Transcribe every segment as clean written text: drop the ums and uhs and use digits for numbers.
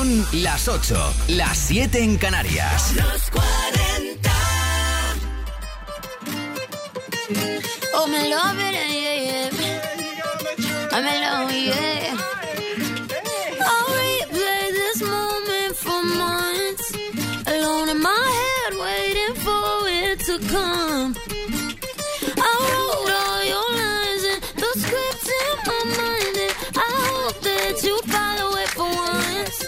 Son las 8, las 7 en Canarias. Los 40. Oh, me love it, yeah, yeah. I'm in love, yeah. I'll replay this moment for months, alone in my head, waiting for it to come. I wrote all your lines and the scripts in my mind, and I hope that you follow it for once.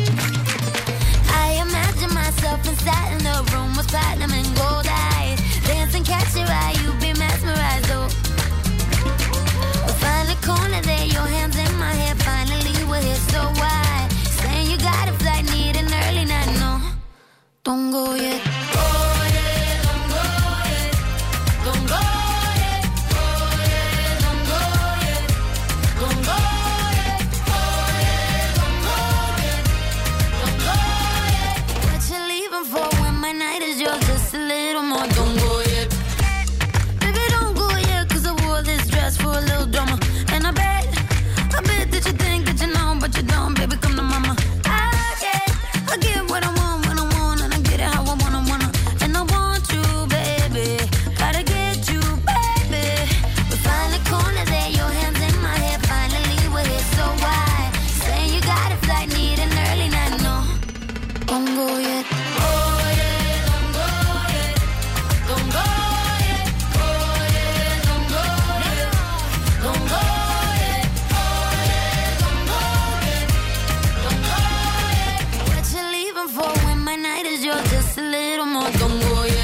I imagine myself inside in the room with platinum and gold eyes, dancing, catch your eye, you be mesmerized, oh. We'll find a corner there, your hands in my hair, finally we're here, so why? Saying you got a flight, need an early night, no, don't go yet. Oh yeah, don't go yet, don't go yet, oh yeah, don't go yet, don't go yet, oh yeah, don't go yet, don't go yet. What you leaving for when my night is yours, just a little more, don't go yet. Baby, don't go yet, cause I wore this dress for a little drama, and I bet that you think that you know, but you don't, baby, come to mama. I get what I want when I want, and I get it how I wanna, and I want you, baby, gotta get you, baby. We find a corner there, your hands in my hair, finally we're here, so why? Saying you got a flight, need an early night, no, don't go yet. Oh yeah, don't go yet, don't go yet, oh yeah, don't go yet, don't go yet, oh yeah, don't go yet, don't go yet. What you leaving for when my night is yours, just a little more, don't go yet.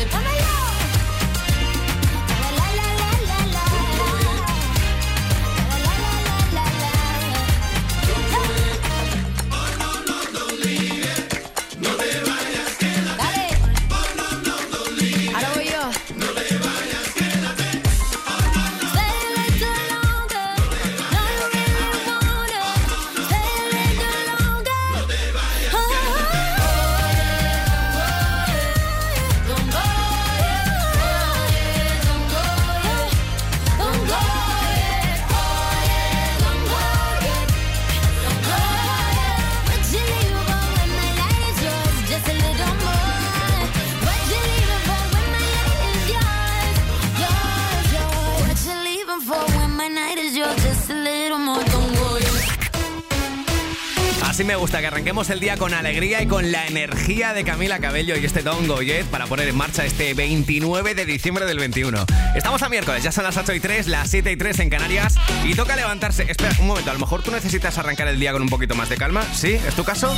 Así me gusta, que arranquemos el día con alegría y con la energía de Camila Cabello y este Don't Go Yet para poner en marcha este 29 de diciembre del 21. Estamos a miércoles, ya son las 8:03, las 7:03 en Canarias y toca levantarse. Espera, un momento, a lo mejor tú necesitas arrancar el día con un poquito más de calma. ¿Sí? ¿Es tu caso?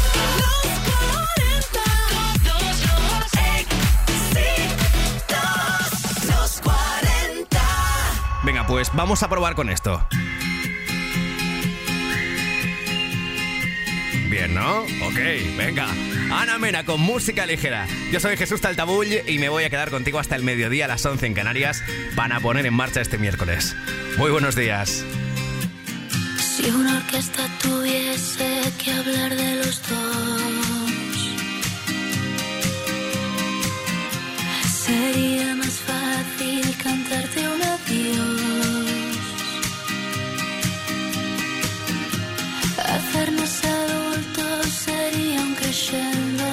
Venga, pues vamos a probar con esto. Bien, ¿no? Ok, venga. Ana Mena con música ligera. Yo soy Jesús Taltabull y me voy a quedar contigo hasta el mediodía a las 11 en Canarias para poner en marcha este miércoles. Muy buenos días. Si una orquesta tuviese que hablar de los dos, sería más fácil cantarte un adiós, hacernos adultos sería un crescendo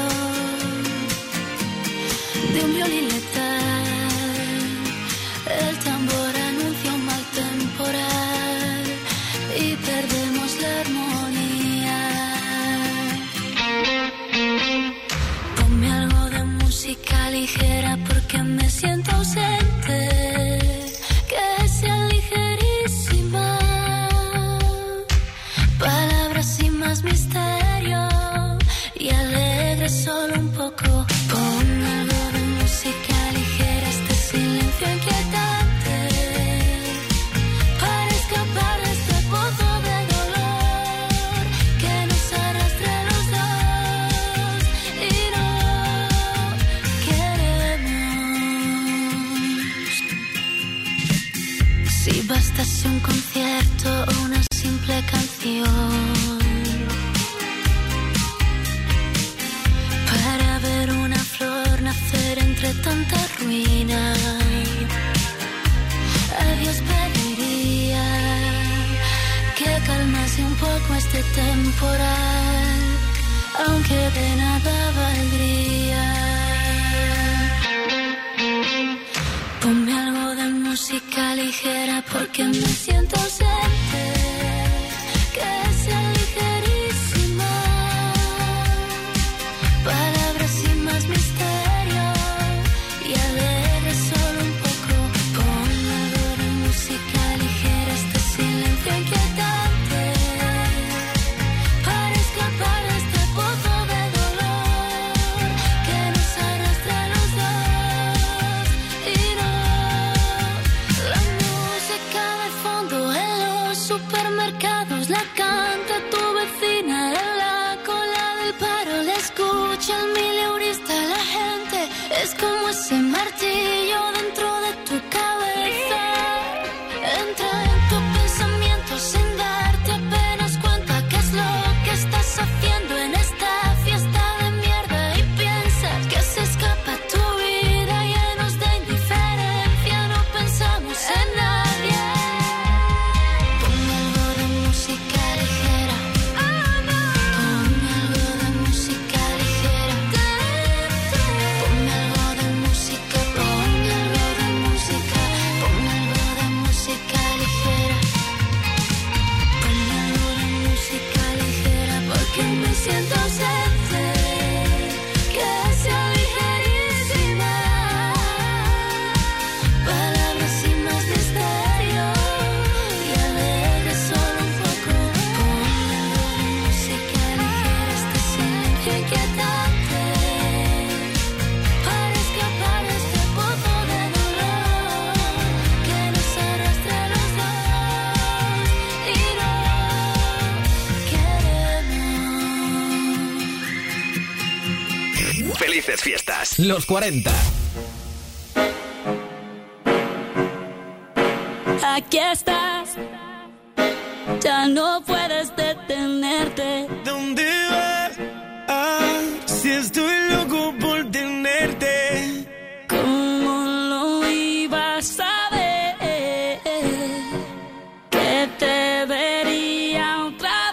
de un violín letal. El tambor anuncia un mal temporal y perdemos la armonía. Ponme algo de música ligera porque me siento ausente, que sea ligerísima, palabras sin más misterio y alegre solo un poco. Pon algo de música ligera, este silencio inquietante, para escapar de este pozo de dolor que nos arrastra a los dos y no queremos. Si bastase un concierto o una simple canción para ver una flor nacer entre tanta ruina, a Dios pediría que calmase un poco este temporal aunque de nada valdría. Ponme algo de música ligera porque me siento ausente, que sea ligerísima, palabras sin más misterio y alegre solo un poco. Ponme algo de música ligera, este silencio inquietante, para escapar de este pozo de dolor que nos arrastra a los dos. Y no, la música de fondo en los supermercados la canta tu vecina en la cola del paro, la escucha el mileurista, la gente es como ese martillo dentro de tu cabeza, entra en tu pensamiento sin darte apenas cuenta qué es lo que estás haciendo en esta fiesta de mierda, y piensas que se escapa tu vida llenos de indiferencia, no pensamos en nadie. Ponme algo de música ligera, ponme algo de música ligera, ponme algo de música, ponme algo de música, ponme algo de música ligera, ponme algo de música ligera porque me siento ausente, que sea ligerísima, palabras sin más misterio y alegre solo un poco. Ponme algo de música ligera, este silencio inquietante, para escapar de este pozo de dolor que nos arrastra a los dos y no queremos. Felices fiestas. Los 40. Aquí estás, ya no puedes detenerte. ¿Dónde vas? Ah, si estoy loco por tenerte. ¿Cómo lo ibas a ver? Que te vería otra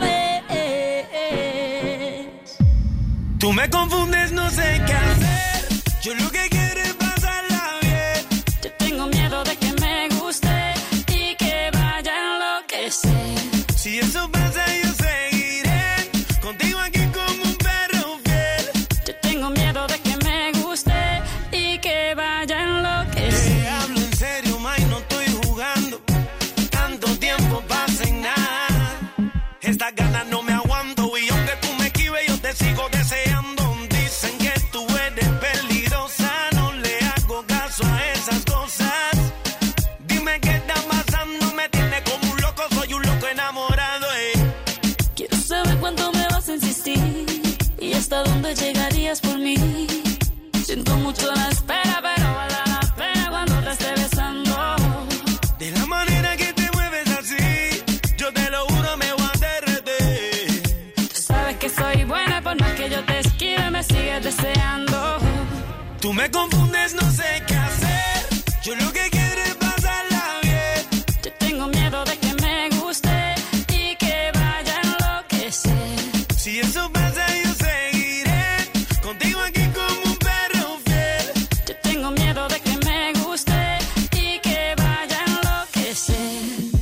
vez. Tú me confundes, no sé qué hacer. Yo lo que quiero es pasarla bien. Yo tengo miedo de que me guste y que vaya a enloquecer. Si eso pasa, yo seguiré contigo aquí como un perro fiel. Yo tengo miedo de que me guste y que vaya a enloquecer. Te hablo en serio, May, no estoy jugando. Tanto tiempo pasa en nada. Estas ganas no me aguanto y aunque tú me esquives, yo te sigo deseando. Dicen que tú eres peligrosa, no le hago caso a esas cosas. Dime qué está pasando, me tiene como un loco, soy un loco enamorado. Quiero saber cuánto me vas a insistir y hasta dónde llegarías por mí. Siento mucho la espera, pero vale la pena cuando te esté besando. De la manera que te mueves así, yo te lo juro, me voy a derretir. Tú sabes que soy buena, por más que yo te esquive, me sigues deseando. Tú me confundes, no sé qué hacer. Yo lo que quiero es pasarla bien. Yo tengo miedo de que me guste y que vaya a enloquecer. Si eso pasa, yo seguiré contigo aquí como un perro fiel. Yo tengo miedo de que me guste y que vaya a enloquecer.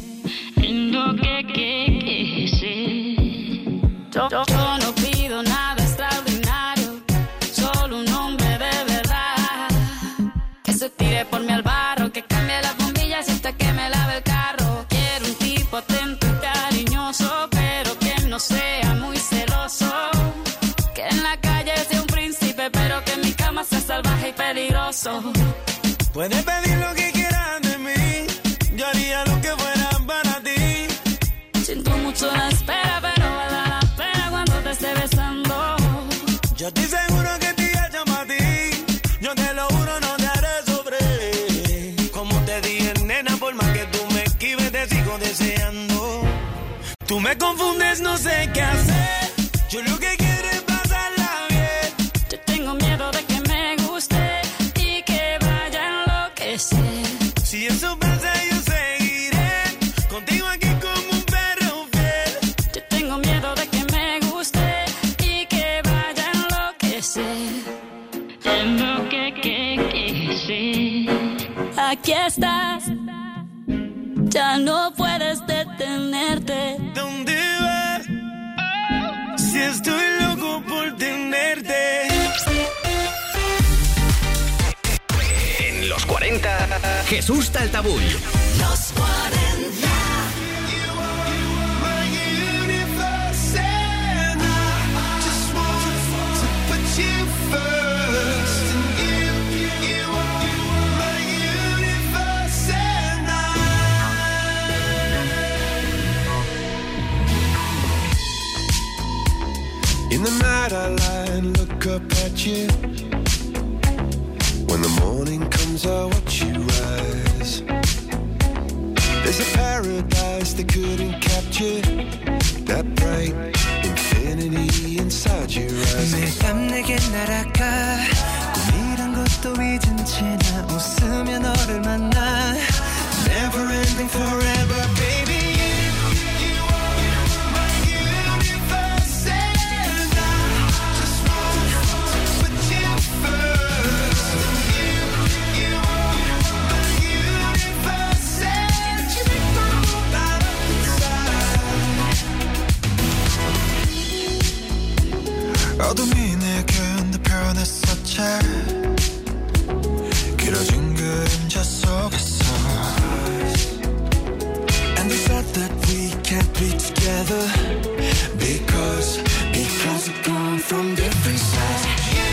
Yo no pido nada extraordinario, solo un hombre de verdad que se tire por mí al barro, que cambie las bombillas y hasta que me lave el carro. Quiero un tipo atento y cariñoso, pero que no sea muy celoso, que en la calle sea un príncipe, pero que en mi cama sea salvaje y peligroso. Puedes pedir lo que quieras de mí, yo haría lo que fuera para ti. Siento mucho la espera, pero vale la pena cuando te esté besando. Yo estoy seguro que te llamo a ti, yo te lo juro, no te haré sobre. Como te dije, nena, por más que tú me esquives, te sigo deseando. Tú me confundes, no sé qué hacer. Yo lo que quiero es pasarla bien. Yo tengo miedo de que me guste y que vaya a enloquecer. Si eso pasa, yo seguiré contigo aquí como un perro fiel. Yo tengo miedo de que me guste y que vaya aquí estás. Ya no puedes detenerte. ¿Dónde vas? Si estoy loco por tenerte. En los 40, Jesús Taltabull. Los 40. In the night I lie and look up at you. When the morning comes I watch you rise. There's a paradise they couldn't capture. That bright infinity inside your eyes. 매일 밤 내게 날아가. 꿈이란 것도 잊은 채 나 웃으며 너를 만나. Never ending forever baby. 어둠이 내게 흔들펴냈었지 길어진 그림자 속에서 And they thought that we can't be together Because we're gone from different sides.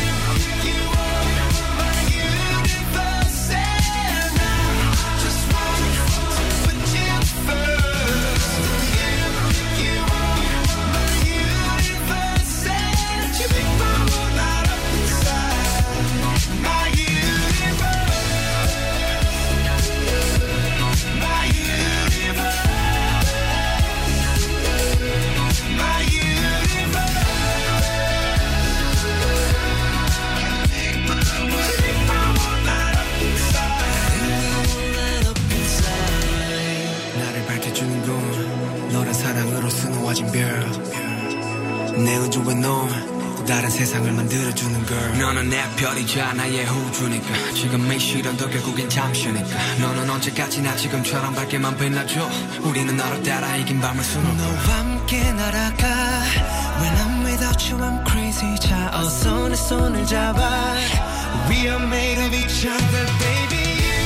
내 우주에 넌 다른 세상을 만들어주는 girl. 너는 내 별이자 나의 우주니까 지금 이 시련도 결국엔 잠시니까 너는 언제까지나 지금처럼 밝게만 빛나줘. 우리는 너를 따라 이긴 밤을 수놓고 너와 함께 날아가. When I'm without you I'm crazy. 자 어서 내 손을 잡아. We are made of each other baby.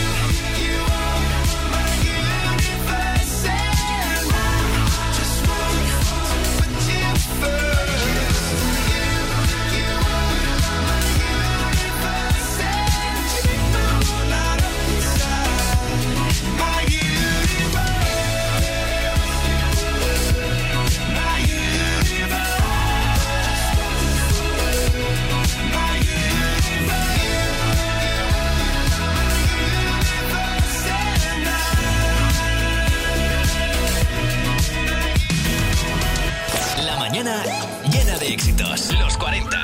Llena de éxitos. Los 40.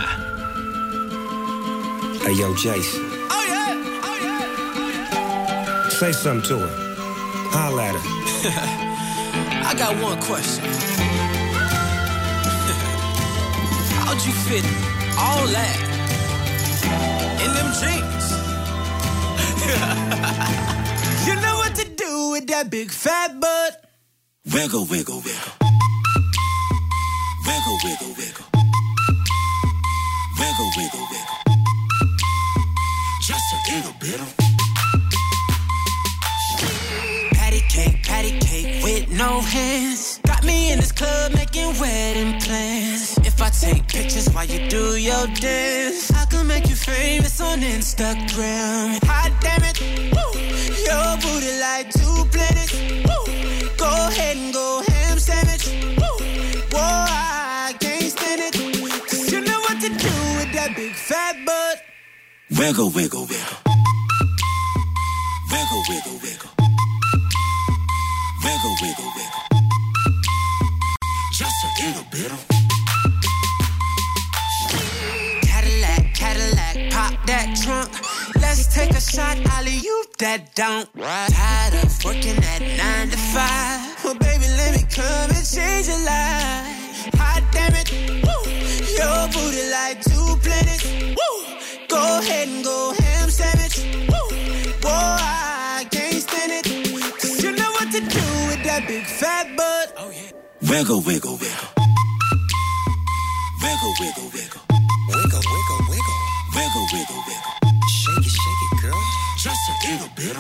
Hey, yo, Jason. Oh yeah, oh yeah, oh yeah. Say something to her. Holla at her. I got one question. How'd you fit all that in them jeans? You know what to do with that big fat butt. Wiggle, wiggle, wiggle. Wiggle, wiggle, wiggle. Wiggle, wiggle, wiggle. Just a little bit of patty cake with no hands. Got me in this club making wedding plans. If I take pictures while you do your dance, I can make you famous on Instagram. Hot damn it, woo. Your booty like 2 planets. Woo. Go ahead and go ham sandwich. Woo. Whoa, I can't stand it. 'Cause you know what to do with that big fat butt. Wiggle, wiggle, wiggle. Wiggle, wiggle, wiggle. Wiggle, wiggle, wiggle. Just a little bit of Cadillac, pop that trunk. Let's take a shot, alley-oop that don't. Tired of working at 9 to 5. Well, baby, let me come and change your life. Hot damn it, woo. Your booty like 2 planets. Woo. Go ahead and go ham sandwich. Woo. Whoa, I Wiggle, wiggle, wiggle. Wiggle, wiggle, wiggle. Wiggle, wiggle, wiggle. Wiggle, wiggle, wiggle. Shake it, girl. Just a little bit.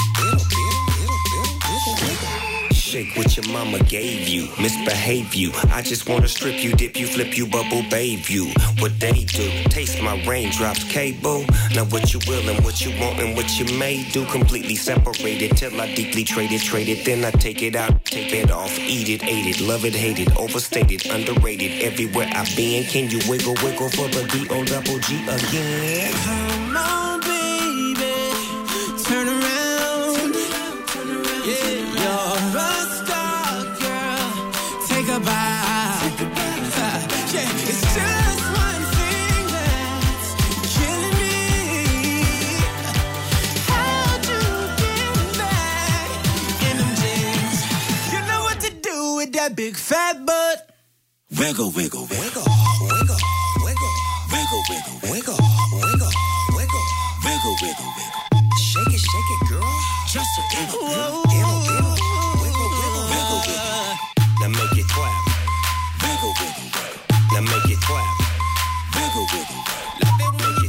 Shake what your mama gave you, misbehave you. I just wanna strip you, dip you, flip you, bubble babe you. What they do, taste my raindrops, cable. Now what you will and what you want and what you may do. Completely separated till I deeply trade it. Then I take it out, take it off, eat it, ate it, love it, hate it, overstated, underrated. Everywhere I've been, can you wiggle, wiggle for the D-O-double-G again? Come on, baby, turn around. Yeah, you're a star, girl. Take a bow. Yeah, it's just one thing that's killing me. How'd you get back in them jeans? You know what to do with that big fat butt. Wiggle, wiggle, wiggle, wiggle, wiggle, wiggle, wiggle, wiggle, wiggle, wiggle, wiggle, wiggle, wiggle. Shake it, girl. Just a little bit. Wiggle, wiggle, wiggle, wiggle. Now make it clap. Wiggle, wiggle, wiggle. Now make it clap. Wiggle, wiggle, wiggle. Make it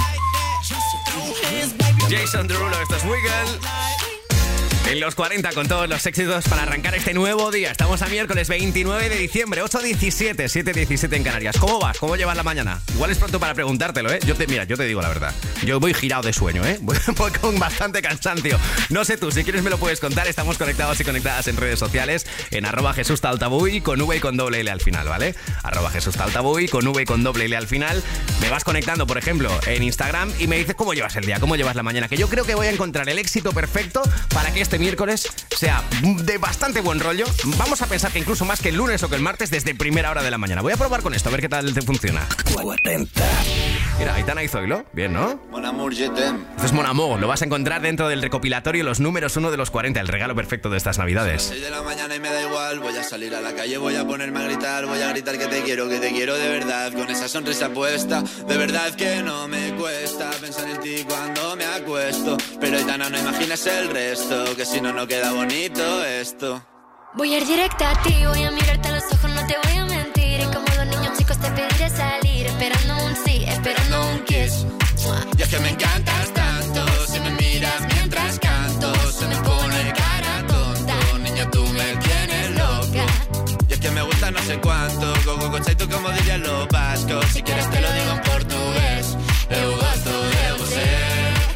clap. Jason Derulo, esto es Wiggle. En los 40 con todos los éxitos para arrancar este nuevo día. Estamos a miércoles 29 de diciembre, 8:17, 7:17 en Canarias. ¿Cómo vas? ¿Cómo llevas la mañana? Igual es pronto para preguntártelo, ¿eh? Yo te digo la verdad. Yo voy girado de sueño, ¿eh? Voy con bastante cansancio. No sé tú, si quieres me lo puedes contar. Estamos conectados y conectadas en redes sociales en @JesúsTaltabuy con V y con doble L al final, ¿vale? @JesúsTaltabuy con V y con doble L al final. Me vas conectando, por ejemplo, en Instagram y me dices cómo llevas el día, cómo llevas la mañana. Que yo creo que voy a encontrar el éxito perfecto para que este miércoles sea de bastante buen rollo. Vamos a pensar que incluso más que el lunes o que el martes desde primera hora de la mañana. Voy a probar con esto, a ver qué tal te funciona. 40. Mira, Aitana y Zoilo. Bien, ¿no? Mon amour, je t'aime. Esto es Mon Amour. Lo vas a encontrar dentro del recopilatorio Los números 1 de los 40. El regalo perfecto de estas navidades. 6 de la mañana y me da igual. Voy a salir a la calle, voy a ponerme a gritar. Voy a gritar que te quiero de verdad. Con esa sonrisa puesta. De verdad que no me cuesta pensar en ti cuando me acuesto. Pero Aitana, no imaginas el resto. Que si no, no queda bonito esto. Voy a ir directa a ti, voy a mirarte a los ojos, no te voy a mentir. Y como dos niños chicos te pediré salir, esperando un sí, esperando un kiss. Y es que me encantas tanto, si me miras mientras canto, se me pone cara tonta. Niña, tú me tienes loca. Y es que me gusta no sé cuánto, go conceito como dirían los vascos. Si quieres te lo digo en portugués, eu gosto de você.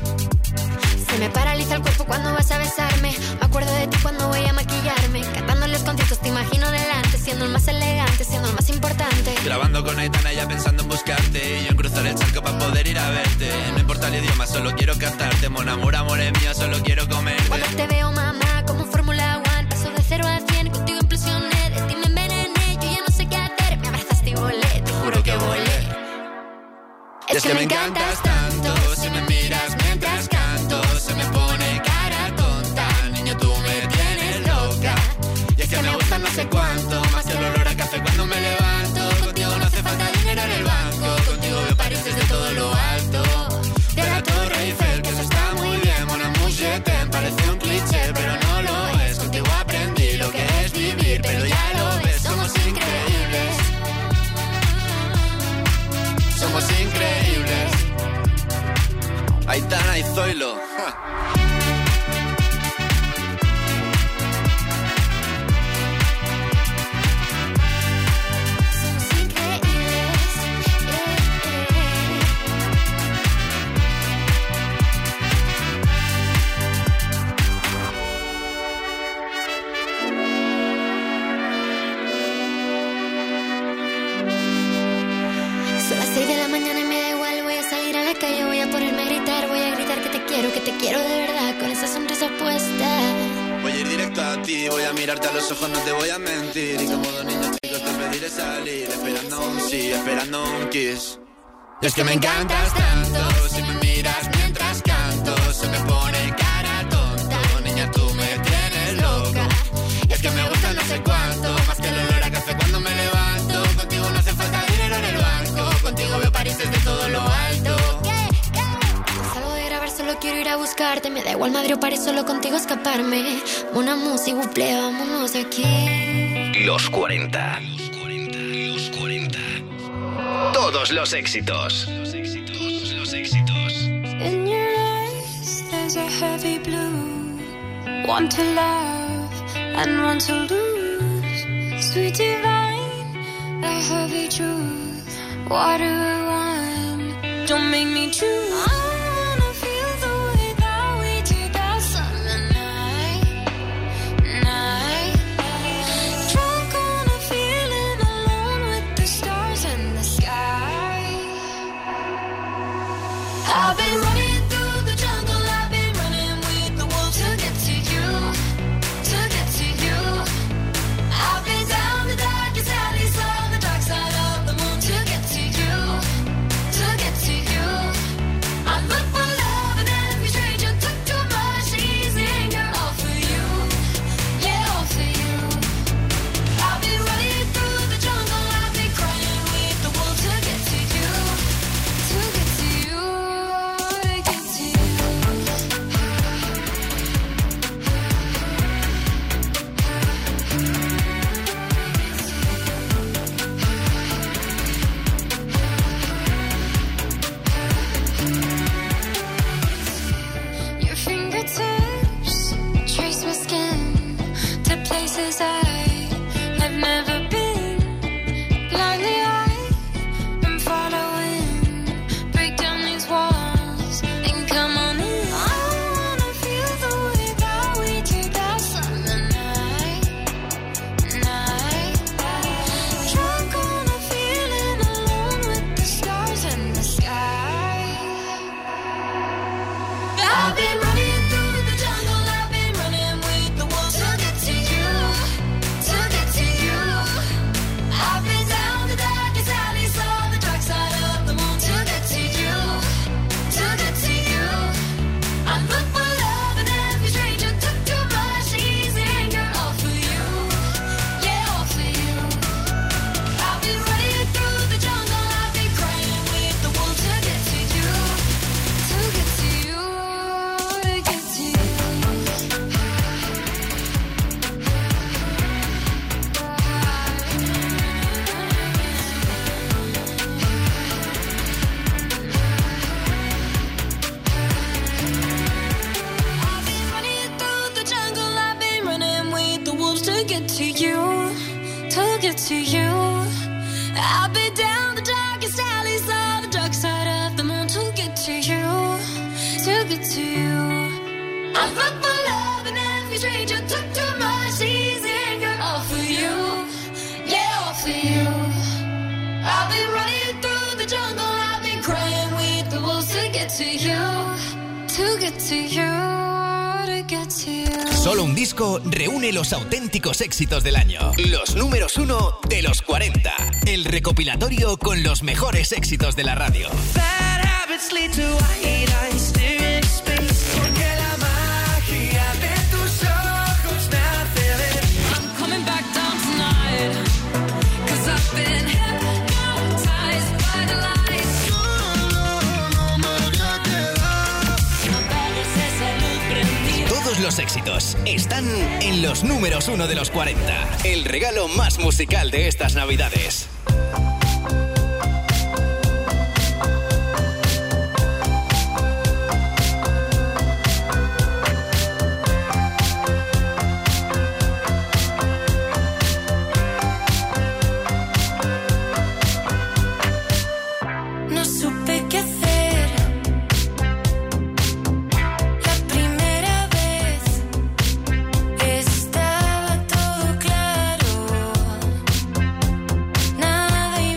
Se me paraliza el cuerpo cuando vas a besarme. Me acuerdo de ti cuando voy a maquillarme. Cantando los conciertos te imagino delante, siendo el más elegante, siendo el más importante. Grabando con Aitana ya pensando en buscarte. Y yo en cruzar el charco para poder ir a verte. No importa el idioma, solo quiero cantarte. Mon amour, amor es mío, solo quiero comerte. Cuando te veo, mamá, como Fórmula 1. Paso de 0 a 100, contigo implosioné. De ti me envenené, yo ya no sé qué hacer. Me abrazaste y volé, te juro que volé. Es que me encantas tanto, si me miras mientras canto, se me pone cara tonta. Niño, tú me tienes loca. Y es que me gusta no sé cuánto, más que el olor a café cuando me levanto. Contigo no hace falta dinero en el banco, contigo veo París desde todo lo alto. De la Torre Eiffel, que eso está muy bien. Mon amour, je t'aime, parece un cliché, pero no lo es. Contigo aprendí lo que es vivir, pero ya lo ves, somos increíbles. Somos increíbles. Aitana y Zoilo. Somos increíbles. Son las 6 de la mañana y me da igual. Voy a salir a la calle, voy a ponerme a gritar. Voy a gritar que te quiero de verdad. Con esa sonrisa puesta. Voy a ir directo a ti, voy a mirarte a los ojos, no te voy a mentir. Y como dos niños chicos te pediré salir, esperando un sí, esperando un kiss. Y es que me encantas tanto, si me miras mientras canto, se me pone cara tonta. Niña, tú me tienes loca. Y es que me gusta no sé cuánto, más que el olor a café cuando me levanto. Contigo no hace falta dinero en el banco, contigo veo París desde todo lo alto. Salgo de grabar, solo quiero ir a buscarte. Me da igual Madrid o París, solo contigo escaparme. Mon amour, s'il vous plaît, vámonos de aquí. Los 40. Todos los éxitos. In your eyes, there's a heavy blue. One to love and one to lose. Sweet divine, the heavy truth. Water or wine, don't make me choose. I wanna feel the way that we did that summer night. Drunk on a feeling, alone with the stars in the sky. I've been running through the jungle, I've been running with the wolves to get to you, to get to you. I've been down the darkest alleys on the dark side of the moon to get to you, to get to you. I look for love and every stranger took too much easy anger, all for you, yeah, all for you. I've been running through the jungle, I've been crying with the wolves to get to you, to get to you. Your fingertips trace my skin to places I have never been. Blindly I am following. Break down these walls and come on in. I wanna feel the way that we did that summer night. Drunk on a feeling, alone with the stars in the sky. I've been running through the jungle, I've been running with the wolves to get to you, to get to you. I've been down the darkest alleys on the dark side of the moon to get to you, to get to you. I look for love and every stranger took too much easy anger, all for you, yeah, all for you. I've been running through the jungle, I've been crying with the wolves to get to you, to get to you, to get to you. I've been running through the jungle, I've been running with the wolves to get to you, to get to you. I've been down the darkest alleys on the dark side of the moon to get to you, to get to you. I look for love and every stranger took too much easy anger, all for you, yeah, all for you. I've been running through the jungle, I've been crying with the wolves to get to you, to get to you, to get to you. Solo un disco reúne los auténticos éxitos del año. Los números 1 de los 40. El recopilatorio con los mejores éxitos de la radio. Bad habits lead to white eyes staring into space. Porque la magia de tus ojos me hace ver. I'm coming back down tonight, 'cause I've been hypnotized by the lights. No me voy a quedar. Todos los éxitos están en los números 1 de los 40. El regalo más musical de estas Navidades. No supe qué hacer. La primera vez estaba todo claro. Nada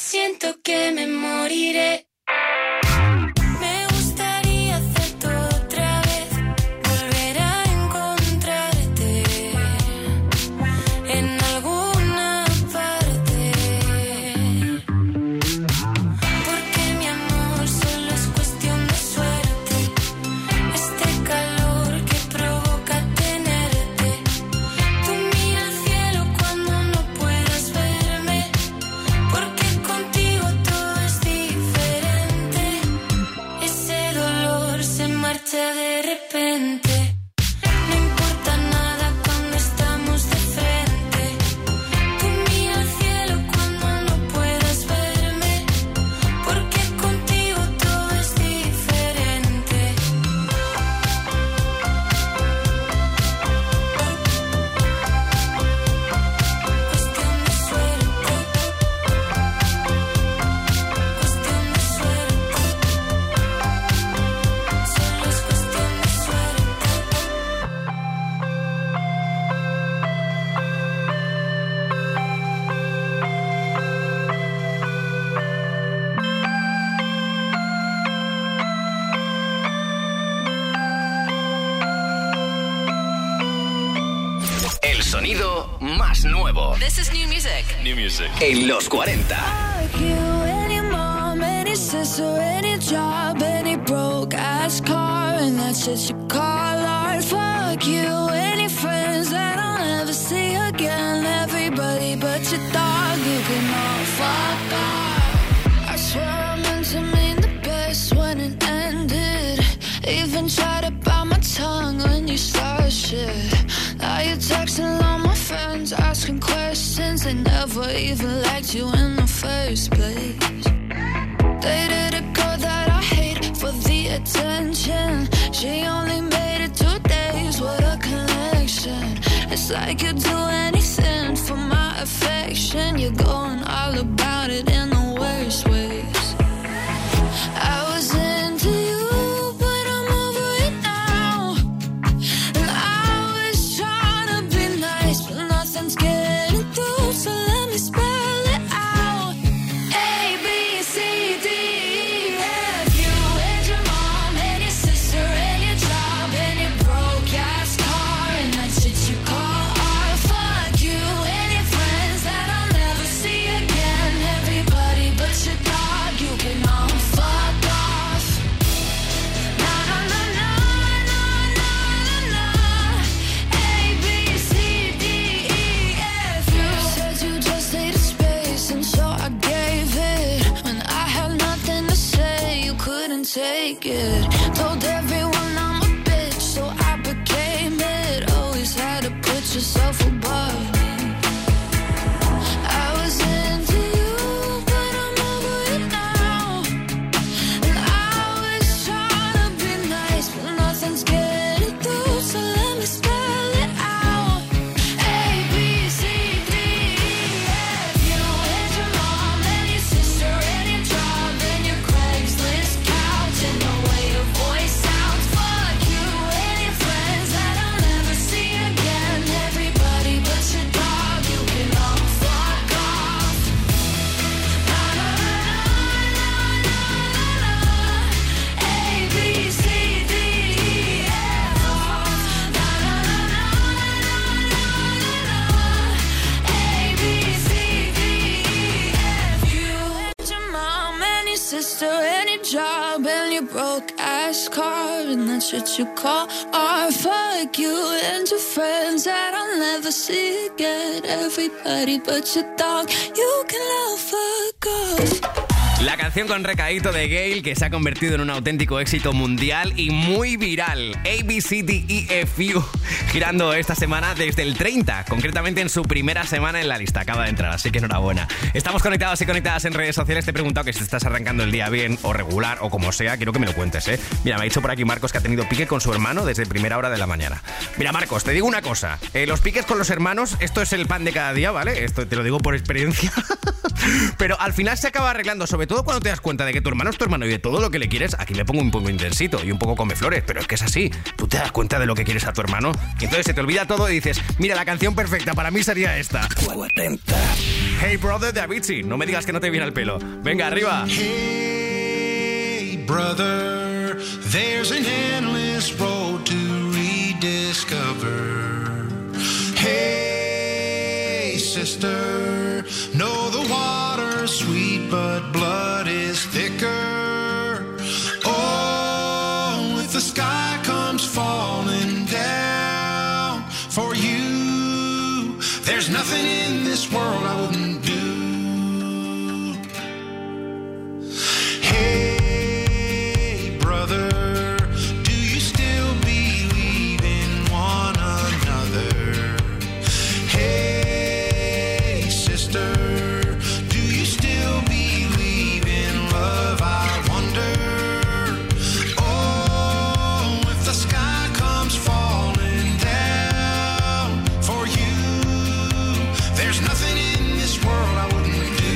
siento que me moriré. Me gustaría hacer todo otra vez, volver a encontrarte en alguna parte. Porque mi amor solo es cuestión de suerte, este calor que provoca tenerte. Tú mira al cielo cuando no puedas verme, porque contigo todo es diferente. Ese dolor se marcha de repente. No importa nada cuando estamos de frente. Tú mira al cielo cuando no puedas verme, porque contigo todo es diferente. Cuestión de suerte. Cuestión de suerte. Solo es cuestión de suerte. El sonido más nuevo This is new music. New music en los 40. Fuck you, any mom, any sister, any job, any broke ass car, and that's shit you call art. Fuck you, any friends that I'll never see again. Everybody but your dog, you can all fuck off. I swear I meant to mean the best when it ended. Even tried to bite my tongue when you started shit. Now you're texting all my friends, asking questions. They never even liked you in the first place. Dated a girl that I hate for the attention. She only made it 2 days, what a connection. It's like you'd do anything for my affection. You're going all about it in the worst ways. I was into you, but I'm over it now. And I was trying to be nice, but nothing's getting through, so let me spell it out. A, B, C, D, E, F, you and your mom and your sister and your job and your broke ass car, and that shit you call art. Fuck you and your friends that I'll never see again. Everybody but your dog, you can all fuck off. Na na na na na na na na. A, B, C, D, E, F. You said you just needed space, and so I gave it. When I had nothing to say, you couldn't take it. Told everyone I'm a bitch, so I became it. Always had to put yourself above me. I was into you, but I'm over it now. And I was trying to be nice, but nothing's getting through, so let me spell it out. A, B, C, D, E, F. You and your mom and your sister and your job and your Craigslist couch and the way your voice sounds. Fuck you and your friends that I'll never see again. Everybody but your dog, you can all fuck off. Na na na na na na na. A, B, C, D, E, F. Na na na na na na na. A, B, C, D, E, F. You and your mom and your sister and your job and your broke ass car, and that's what you call art. Fuck you and your friends that I'll never see again. Everybody but your dog, you can all fuck off. La canción con recaíto de Gale, que se ha convertido en un auténtico éxito mundial y muy viral. ABCDEFU, girando esta semana desde el 30, concretamente en su primera semana en la lista. Acaba de entrar, así que enhorabuena. Estamos conectados y conectadas en redes sociales. Te he preguntado que si te estás arrancando el día bien o regular o como sea. Quiero que me lo cuentes, ¿eh? Mira, me ha dicho por aquí Marcos que ha tenido pique con su hermano desde primera hora de la mañana. Mira, Marcos, te digo una cosa. Los piques con los hermanos, esto es el pan de cada día, ¿vale? Esto te lo digo por experiencia. Pero al final se acaba arreglando, sobre todo cuando te das cuenta de que tu hermano es tu hermano y de todo lo que le quieres. Aquí me pongo un poco intensito y un poco come flores, pero es que es así. Tú te das cuenta de lo que quieres a tu hermano y entonces se te olvida todo y dices, mira, la canción perfecta para mí sería esta. 40. Hey Brother de Avicii. No me digas que no te viene al pelo. Venga, arriba. Hey brother, there's an endless road to rediscover. Hey sister, know the water's sweet but blood is thicker. Oh, if the sky comes falling down for you, there's nothing in this world I wouldn't do. Hey brother, do you still believe in one another? Hey sister, do you still believe in love? I wonder. Oh, if the sky comes falling down for you, there's nothing in this world I wouldn't do.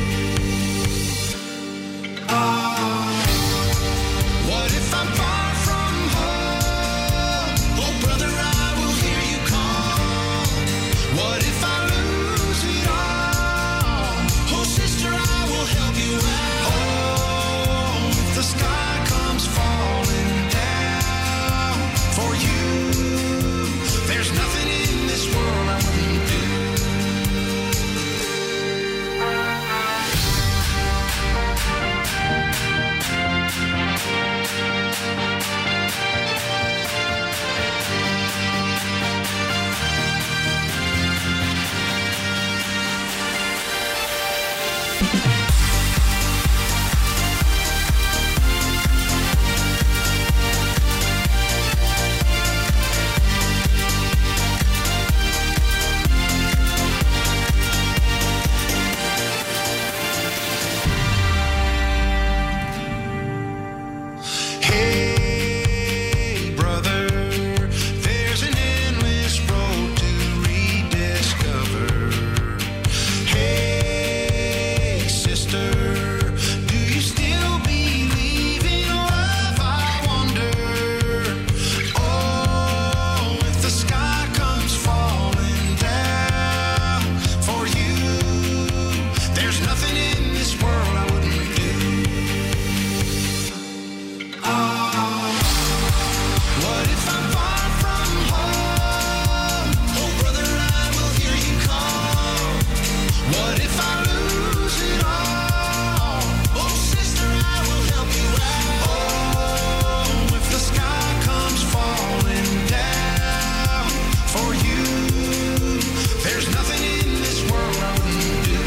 What if I'm far from home? Oh brother, I will hear you call. What if I lose it all? Oh sister, I will help you out. Oh, if the sky comes falling down for you, there's nothing in this world I wouldn't do. Hey brother, there's an endless road to rediscover. Hey sister, do you still believe in love? I wonder. Oh, if the sky comes falling down for you, there's nothing in this world I wouldn't do. What if I'm far from home? Oh brother, I will hear you call. What if I lose it all? Oh sister, I will help you out. Oh, if the sky comes falling down for you, there's nothing in this world I wouldn't do.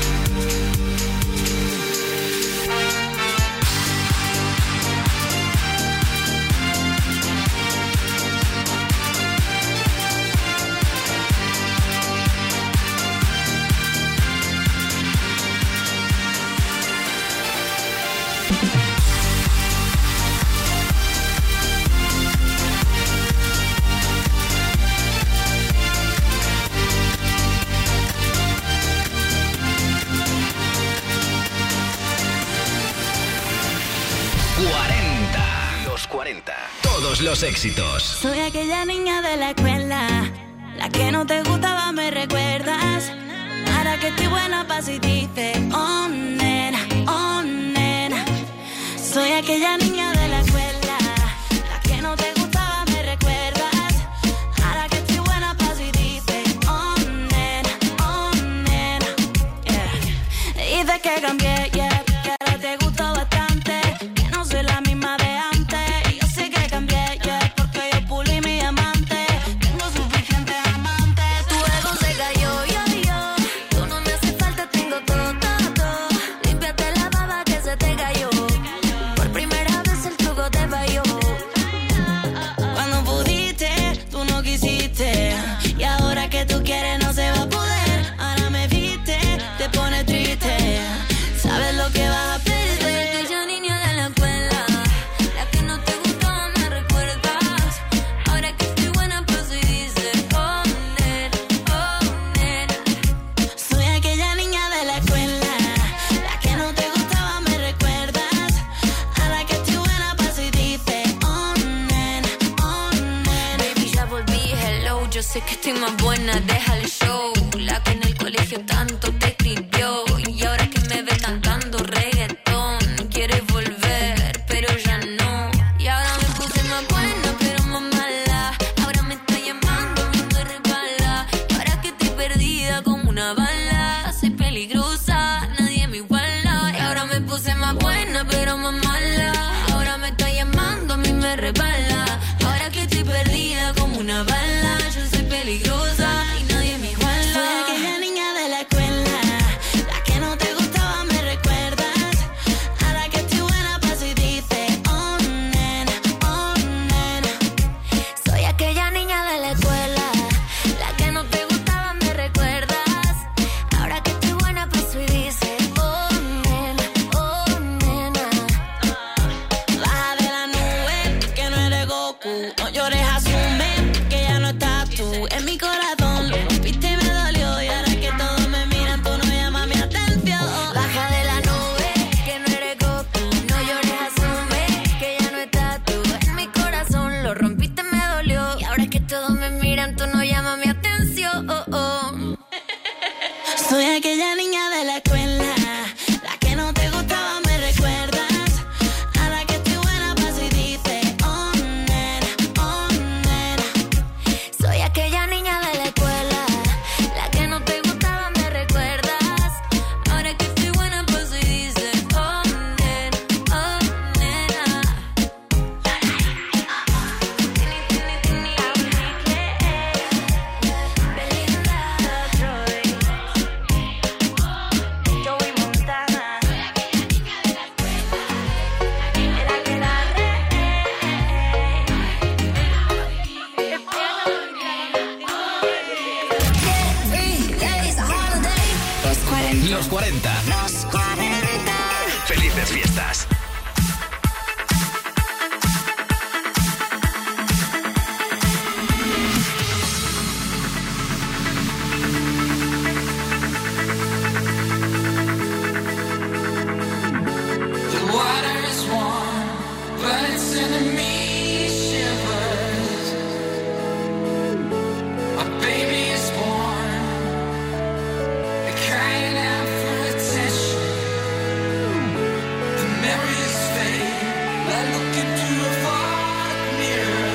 Los 40. Todos los éxitos. Soy aquella niña de la escuela, la que no te gustaba, me recuerdas. Ahora que estoy buena pa' si dices, oh nena, oh nena. Soy aquella niña de la escuela, la que no te gustaba, me recuerdas. Ahora que estoy buena pa' si dices, oh nena, yeah. Dices que cambié, yeah, que ahora te gustó bastante, que no soy la misma de antes. Y yo sé que cambié, yeah, porque yo pulí mi amante. Tengo suficientes amantes. Tu ego se cayó, yo. Tú no me hace falta, tengo todo, todo, todo. Límpiate la baba que se te cayó. Por primera vez el truco te falló. Cuando pudiste, tú no quisiste. Y ahora que tú quieres no se va a poder. Ahora me viste, te pone triste. ¿Sabes lo que vas a perder? Soy aquella niña de la escuela, la que no te gustaba, me recuerdas. Ahora que estoy buena, pues y dices, oh nena. Soy aquella niña de la escuela, la que no te gustaba, me recuerdas. Ahora que estoy buena, pues y dices, oh nena. Baby, ya volví, hello. Yo sé que estoy más buena, deja el show. La que en el colegio tanto te escribió. más buena, pero más mala. Ahora me está llamando, a mí me resbala. Ahora que estoy perdida como una bala. Yo soy peligrosa y nadie me iguala. Soy aquella niña de la escuela, la que no te gustaba, me recuerdas. Ahora que estoy buena paso y dice, oh nena, oh nena. Soy aquella niña de la escuela, la que no te gustaba, me recuerdas. Ahora que estoy buena paso y dice, oh nena, oh nena. Baja de la nube, que no eres Goku. No llores, asume que ya no estás tú en mi corazón. Lo rompiste y me dolió. Y ahora que todos me miran, tú no llamas mi atención. Baja de la nube, que no eres Goku. No llores, asume que ya no estás tú en mi corazón. Lo rompiste, me dolió. Y ahora que todos me miran, tú no llamas mi atención. Soy aquella niña de la escuela, la que no te gustaba, me recuerdas. Ahora que estoy buena paso y dice, oh nena, oh nena. Soy aquella niña de la escuela, la que no te gustaba, me recuerdas. Ahora que estoy buena paso y dice, oh nena, oh nena. Joey Montana. Los 40. Los 40. Felices fiestas. The water is warm, but it's sending me shivers. A baby is born, crying out for attention. The memories fade, I look into a fog mirror.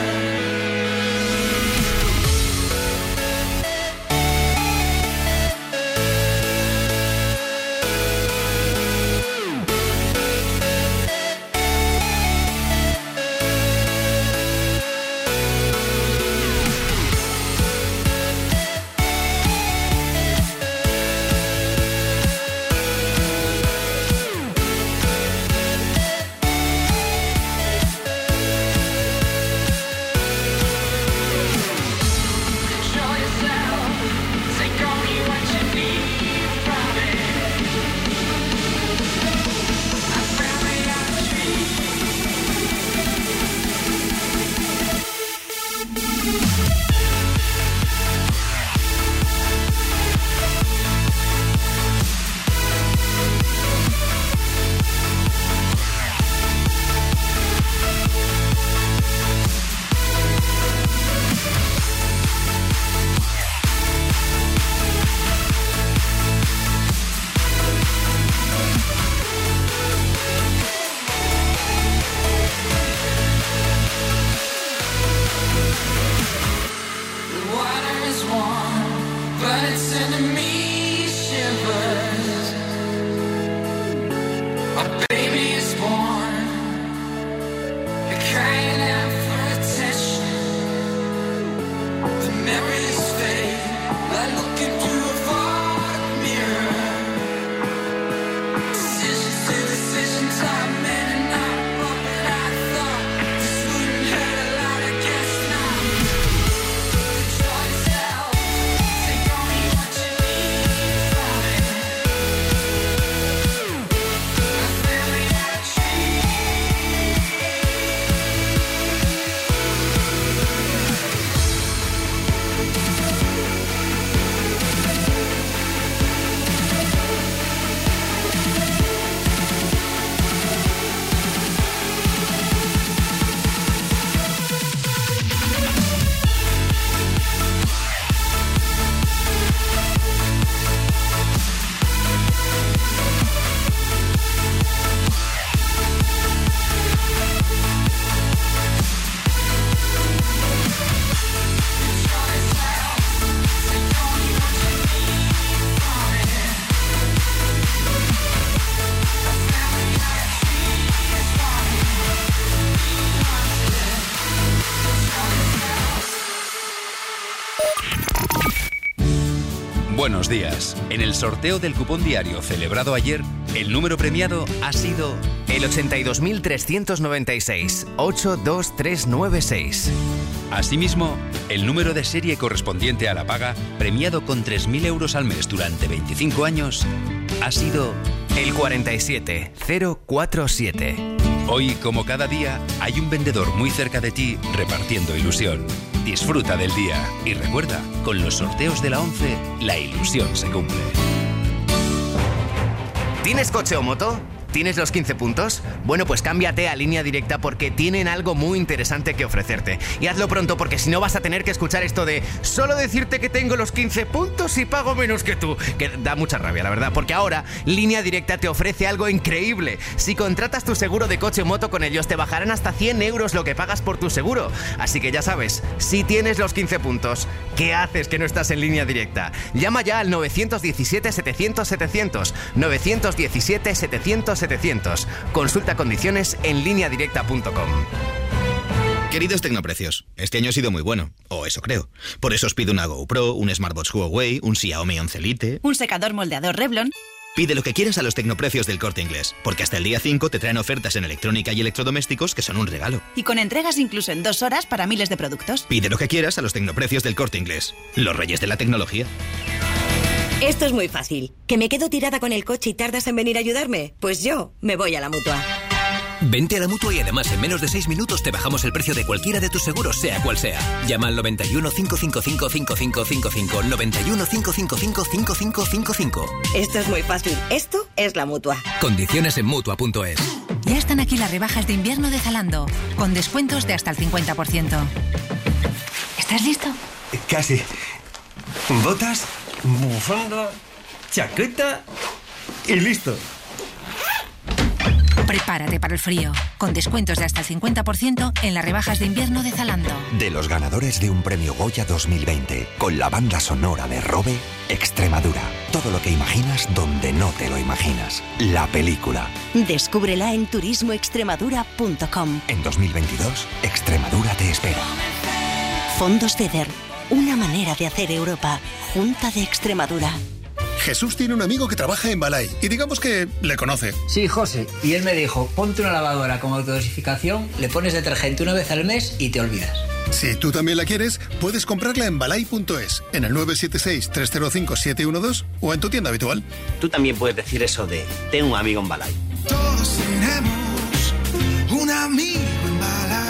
Control yourself, take only what you need from it. I found me on the tree. The water is warm, but it's sending me shivers. A baby is born, crying out for attention. The memories fade, I look into a fog mirror. Decisions I've made and not what I thought. This wouldn't hurt a lot, I guess not. Control yourself, take only what you need from it. I found Buenos días. En el sorteo del cupón diario celebrado ayer, el número premiado ha sido el 82.396 82396. Asimismo, el número de serie correspondiente a la paga, premiado con 3.000 euros al mes durante 25 años, ha sido el 47047. Hoy, como cada día, hay un vendedor muy cerca de ti repartiendo ilusión. Disfruta del día y recuerda, con los sorteos de la 11, la ilusión se cumple. ¿Tienes coche o moto? ¿Tienes los 15 puntos? Bueno, pues cámbiate a Línea Directa porque tienen algo muy interesante que ofrecerte. Y hazlo pronto porque si no vas a tener que escuchar esto de solo decirte que tengo los 15 puntos y pago menos que tú. Que da mucha rabia, la verdad, porque ahora Línea Directa te ofrece algo increíble. Si contratas tu seguro de coche o moto con ellos, te bajarán hasta 100 euros lo que pagas por tu seguro. Así que ya sabes, si tienes los 15 puntos, ¿qué haces que no estás en Línea Directa? Llama ya al 917-700-700. 917-700-700. Consulta condiciones en lineadirecta.com. Queridos Tecnoprecios, este año ha sido muy bueno, o eso creo. Por eso os pido una GoPro, un Smartwatch Huawei, un Xiaomi 11 Lite... un secador moldeador Revlon... Pide lo que quieras a los Tecnoprecios del Corte Inglés, porque hasta el día 5 te traen ofertas en electrónica y electrodomésticos que son un regalo. Y con entregas incluso en 2 horas para miles de productos. Pide lo que quieras a los Tecnoprecios del Corte Inglés, los reyes de la tecnología. Esto es muy fácil. ¿Que me quedo tirada con el coche y tardas en venir a ayudarme? Pues yo me voy a la Mutua. Vente a la Mutua y además en menos de 6 minutos te bajamos el precio de cualquiera de tus seguros, sea cual sea. Llama al 91 555 5555. 91 555 5555. Esto es muy fácil. Esto es la Mutua. Condiciones en Mutua.es. Ya están aquí las rebajas de invierno de Zalando, con descuentos de hasta el 50%. ¿Estás listo? Casi. Botas, bufanda, chaqueta y listo. Prepárate para el frío, con descuentos de hasta el 50% en las rebajas de invierno de Zalando. De los ganadores de un premio Goya 2020, con la banda sonora de Robe, Extremadura. Todo lo que imaginas donde no te lo imaginas. La película. Descúbrela en turismoextremadura.com. En 2022, Extremadura te espera. Fondos FEDER. Una manera de hacer Europa. Junta de Extremadura. Jesús tiene un amigo que trabaja en Balay y digamos que le conoce. Sí, José. Y él me dijo, ponte una lavadora con autodosificación, le pones detergente una vez al mes y te olvidas. Si tú también la quieres, puedes comprarla en balay.es, en el 976-305-712 o en tu tienda habitual. Tú también puedes decir eso de, tengo un amigo en Balay. Todos tenemos un amigo en Balay.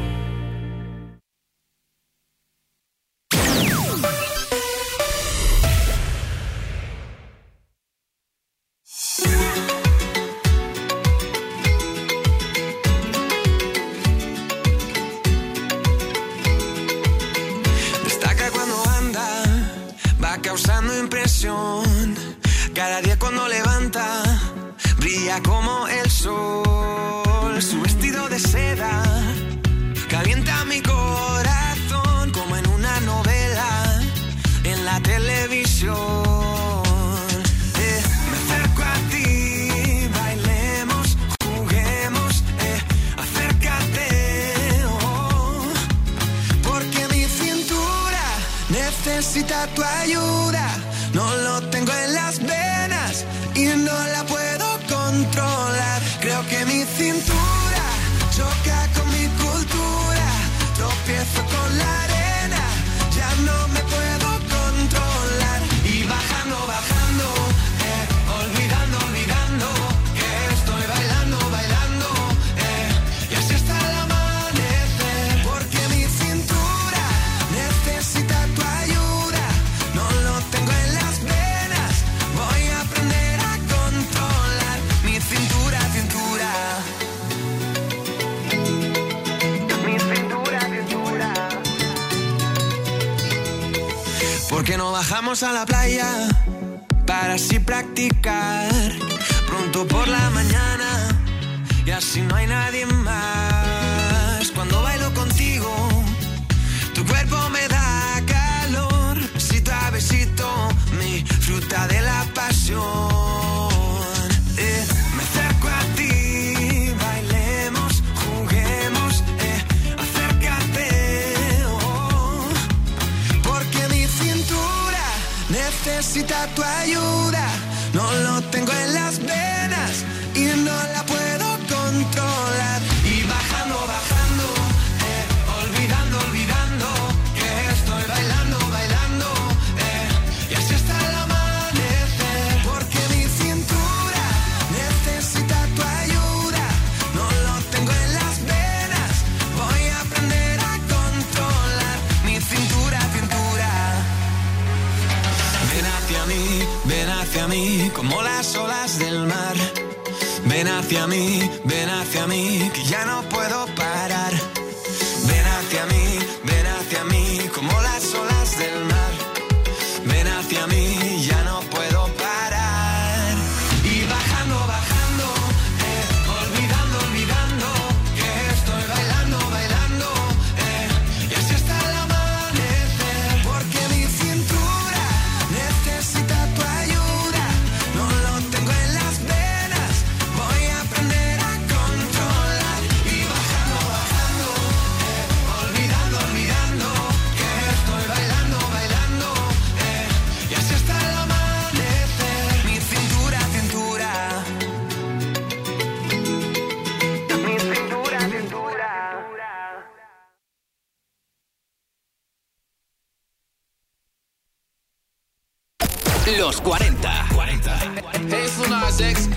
Causando impresión, cada día cuando levanta, brilla como el sol. Su vestido de seda calienta mi corazón como en una novela en la televisión. Me acerco a ti, bailemos, juguemos, acércate, oh, porque mi cintura necesita tu ayuda, no lo tengo en las venas y no la puedo controlar. Creo que mi cintura choca con mi cultura, tropiezo con la arena, ya no me puedo controlar. Y bajando, bajando, olvidando, olvidando, que estoy bailando, bailando, y así hasta el amanecer, porque mi cintura necesita tu ayuda, no lo tengo en las venas, voy a aprender a controlar mi cintura, cintura. Mi cintura, cintura. ¿Por qué no bajamos a la playa para así practicar pronto por la mañana y así no hay nadie más? Cuando bailo contigo, tu cuerpo me da calor, besito a besito, mi fruta de la pasión. Me acerco a ti, bailemos, juguemos, acércate, oh, porque mi cintura necesita necesita tu ayuda. No lo tengo en las venas y no la puedo controlar. Y bajando, bajando, olvidando, olvidando que estoy bailando, bailando, y así hasta el amanecer. Porque mi cintura necesita tu ayuda. No lo tengo en las venas, voy a aprender a controlar mi cintura, cintura. Ven hacia mí, como las olas del mar. Ven hacia mí, que ya no puedo parar. Ven hacia mí, como las olas del mar. Ven hacia mí, ya no puedo parar. Y bajando, bajando, olvidando, olvidando que estoy bailando, bailando, y así hasta el amanecer. Porque mi cintura necesita tu ayuda. No lo tengo en las venas, voy a aprender a controlar. Y bajando, bajando, olvidando, olvidando que estoy bailando, bailando, y así hasta el amanecer. Mi cintura, cintura. Mi cintura, cintura. Los 40. Hey, Lil Nas X.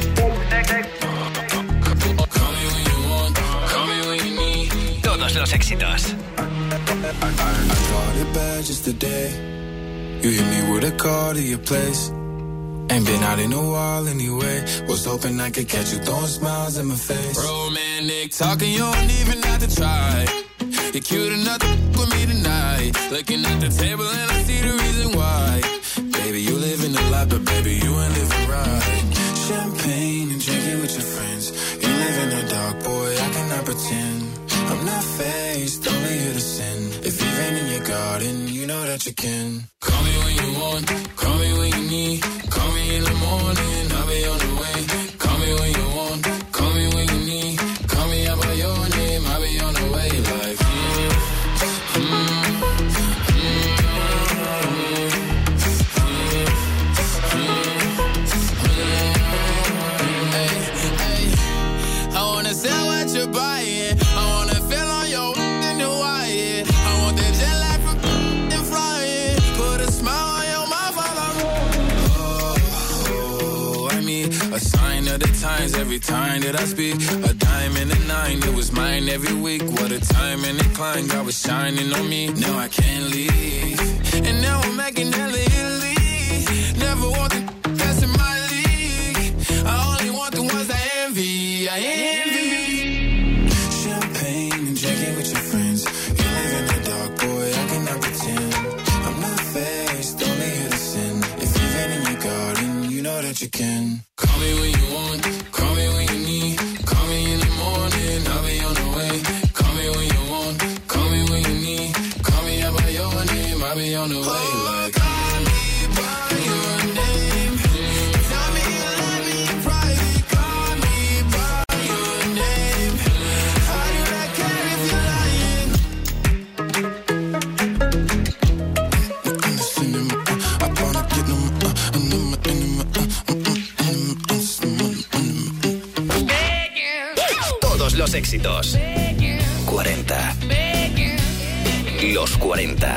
Todos los éxitos. I thought it bad just today. You hit me with a call to your place. Ain't been out in a while anyway. Was hoping I could catch you throwing smiles in my face. Romantic talking, you don't even have to try. You're cute enough to with me tonight. Looking at the table and I see the reason why. Baby, you living a lot, but baby, you ain't living right. Champagne and drinking with your friends. You live in the dark, boy, I cannot pretend. I'm not faced, only here to sin. If you've been in your garden, you know that you can. Call me when you want, call me when you need. Call me in the morning, I'll be on the way. Call me when you want, call me when you need. Call me out by your name, I'll be on the way. Like, I wanna sell what you're buying. I wanna feel on your in Hawaii. I want that jet lag from and flying. Put a smile on your mouth while I'm I mean, a sign of the times every time that I speak. A diamond and a nine, it was mine every week. What a time and incline, God was shining on me. Now I can't leave, and now I'm making hella Italy. Never want the that's in my league. I only want the ones I envy. I envy. Champagne and drinking with your friends. You live in the dark, boy, I cannot pretend. I'm not faced, only here to sin. If you've been in your garden, you know that you can. Call me when you want, call me when you need. Call me in the morning, I'll be on the way. Call me when you want, call me when you need. Call me out by your name, I'll be on the way. Like, call me by your name. Tell me you love me in private. Call me by your name. How do I care if you're lying? I wanna get them, Todos los éxitos. 40. Los 40.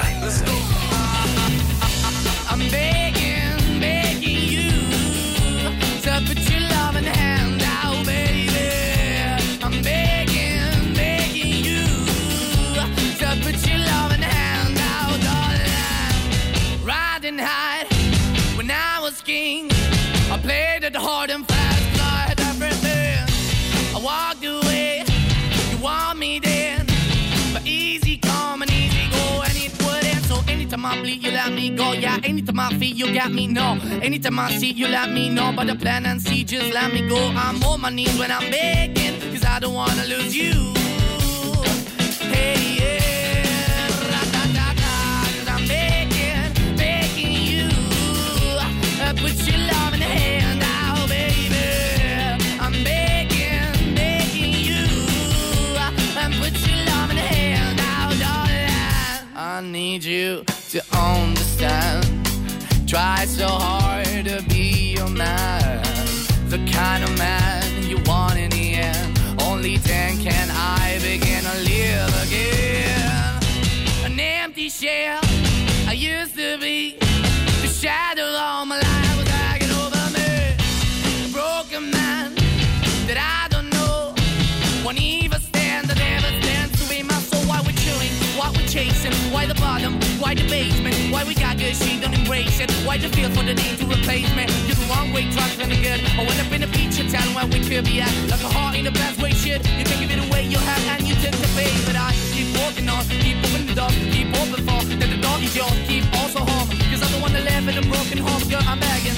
I'm begging, begging you to put your love in the hand out, baby. I'm begging, begging you to put your love in the hand out, darling. Riding high when I was king. I played it hard and fast, I had everything. I walked away, you want me then, but easy come and easy go, and it wouldn't. So anytime I bleed, you let me go. Yeah, anytime I feel, you got me, no. Anytime I see, you let me know. But the plan and see, just let me go. I'm on my knees when I'm begging, cause I don't wanna lose you. Hey, yeah, ra-da-da-da, cause I'm begging, begging you. Put your love in the hand out, baby. I'm begging, begging you. Put your love in the hand out, darling. I need you to understand. Try so hard to be your man, the kind of man you want in the end. Only then can I begin to live again. An empty shell I used to be, the shadow all my life was hanging over me. A broken man that I don't know, won't even stand, that ever stands to be my soul. Why we're chilling, why we're chasing, why the bottom, why the basement, why we got good, she don't embrace it, why the feel for the need to replace me. You're the wrong way, trying to good. I went up in a feature town where we could be at, like a heart in a bad way, shit. You can give it away, you have, and you tend to pay. But I keep walking on, keep opening the door, keep open for, that the door is yours, keep also home. Cause I'm the one that live in a broken home, girl, I'm begging.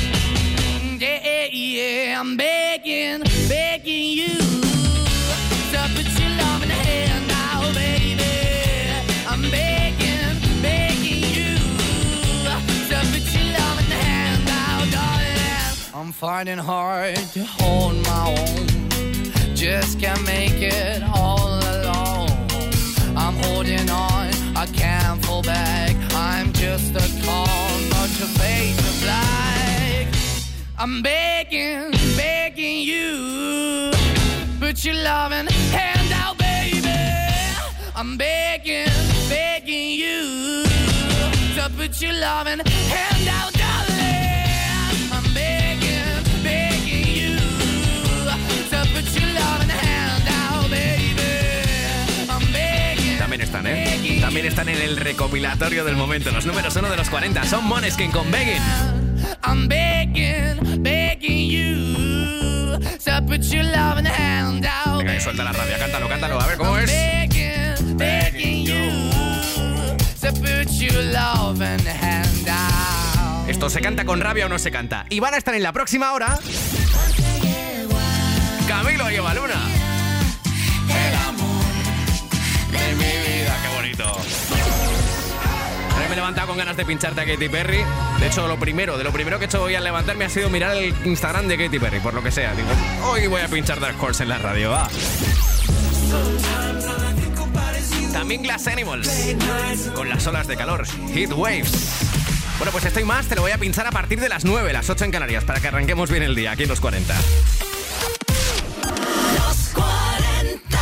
Yeah, yeah, I'm begging, begging you to put your love in the hand now, baby. I'm begging, begging you to put your love in the hand now, darling. I'm finding hard to hold my own, just can't make it all alone. I'm holding on, I can't fall back, I'm just a call, not your face of black. I'm begging, begging you, put your loving hand out, baby. I'm begging, begging you, to put your loving hand out, darling. I'm begging, begging you, to put your loving hand out, baby. I'm begging. También están, ¿eh? También están en el recopilatorio del momento. Los números 1 de los 40 son Måneskin con Begging. I'm begging, begging you, to put your loving hand out. Venga, suelta la rabia, cántalo, cántalo, a ver cómo es. Begging, begging you, to put your loving hand out. ¿Esto se canta con rabia o no se canta? Y van a estar en la próxima hora Camilo y Eva Luna. El amor de mi vida. Qué bonito. Me he levantado con ganas de pincharte a Katy Perry. De hecho, lo primero que he hecho hoy al levantarme ha sido mirar el Instagram de Katy Perry, por lo que sea. Digo, hoy voy a pinchar Dark Horse en la radio, va. También Glass Animals, con las olas de calor, Heat Waves. Bueno, pues estoy más, te lo voy a pinchar a partir de las 9, las 8 en Canarias, para que arranquemos bien el día, aquí en los 40. Los 40.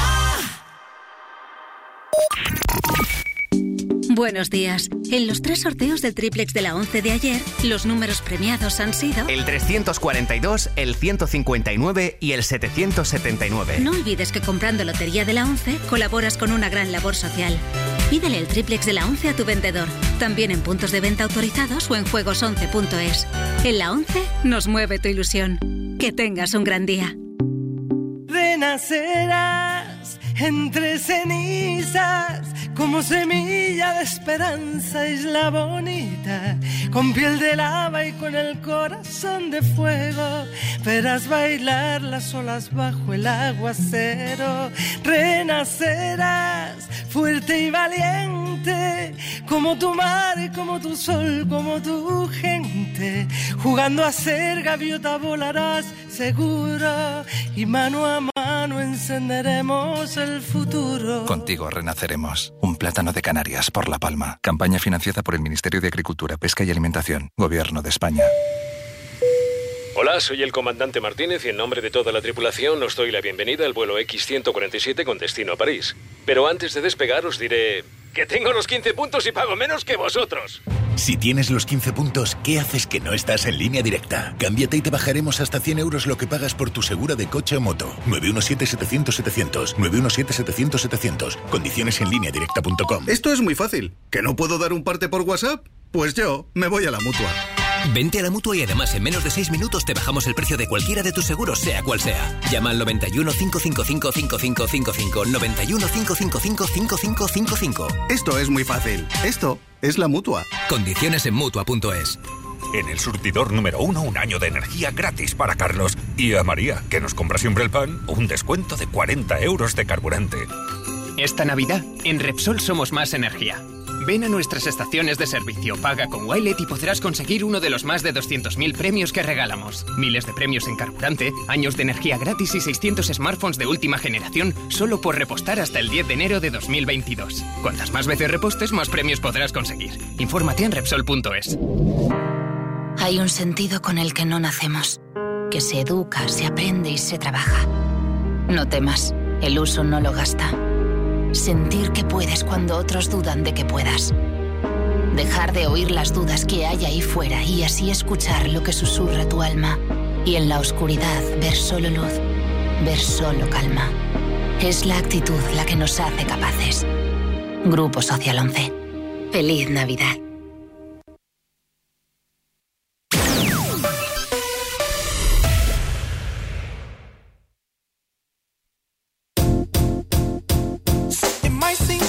Buenos días. En los 3 sorteos del triplex de la 11 de ayer, los números premiados han sido... el 342, el 159 y el 779. No olvides que comprando Lotería de la 11 colaboras con una gran labor social. Pídele el triplex de la 11 a tu vendedor, también en puntos de venta autorizados o en juegos11.es. En la 11 nos mueve tu ilusión. Que tengas un gran día. Renacerás entre cenizas, como semilla de esperanza, isla bonita, con piel de lava y con el corazón de fuego, verás bailar las olas bajo el aguacero. Renacerás fuerte y valiente, como tu mar, como tu sol, como tu gente, jugando a ser gaviota volarás seguro, y mano a mano encenderemos el futuro. Contigo renaceremos. Un plátano de Canarias por La Palma. Campaña financiada por el Ministerio de Agricultura, Pesca y Alimentación. Gobierno de España. Hola, soy el comandante Martínez y en nombre de toda la tripulación os doy la bienvenida al vuelo X-147 con destino a París. Pero antes de despegar os diré que tengo los 15 puntos y pago menos que vosotros. Si tienes los 15 puntos, ¿qué haces que no estás en Línea Directa? Cámbiate y te bajaremos hasta 100 euros lo que pagas por tu segura de coche o moto. 917-700-700. 917-700-700. Condiciones en lineadirecta.com. Esto es muy fácil. ¿Que no puedo dar un parte por WhatsApp? Pues yo me voy a la Mutua. Vente a la Mutua y además en menos de 6 minutos te bajamos el precio de cualquiera de tus seguros, sea cual sea. Llama al 91 555 5555. 91 555 5555. Esto es muy fácil. Esto es la Mutua. Condiciones en Mutua.es. En el surtidor número 1, un año de energía gratis para Carlos. Y a María, que nos compra siempre el pan, un descuento de 40 euros de carburante. Esta Navidad, en Repsol somos más energía. Ven a nuestras estaciones de servicio, paga con Wilet y podrás conseguir uno de los más de 200.000 premios que regalamos. Miles de premios en carburante, años de energía gratis y 600 smartphones de última generación solo por repostar hasta el 10 de enero de 2022. Cuantas más veces repostes, más premios podrás conseguir. Infórmate en Repsol.es. Hay un sentido con el que no nacemos, que se educa, se aprende y se trabaja. No temas, el uso no lo gasta. Sentir que puedes cuando otros dudan de que puedas. Dejar de oír las dudas que hay ahí fuera y así escuchar lo que susurra tu alma. Y en la oscuridad ver solo luz, ver solo calma. Es la actitud la que nos hace capaces. Grupo Social 11. Feliz Navidad. It might seem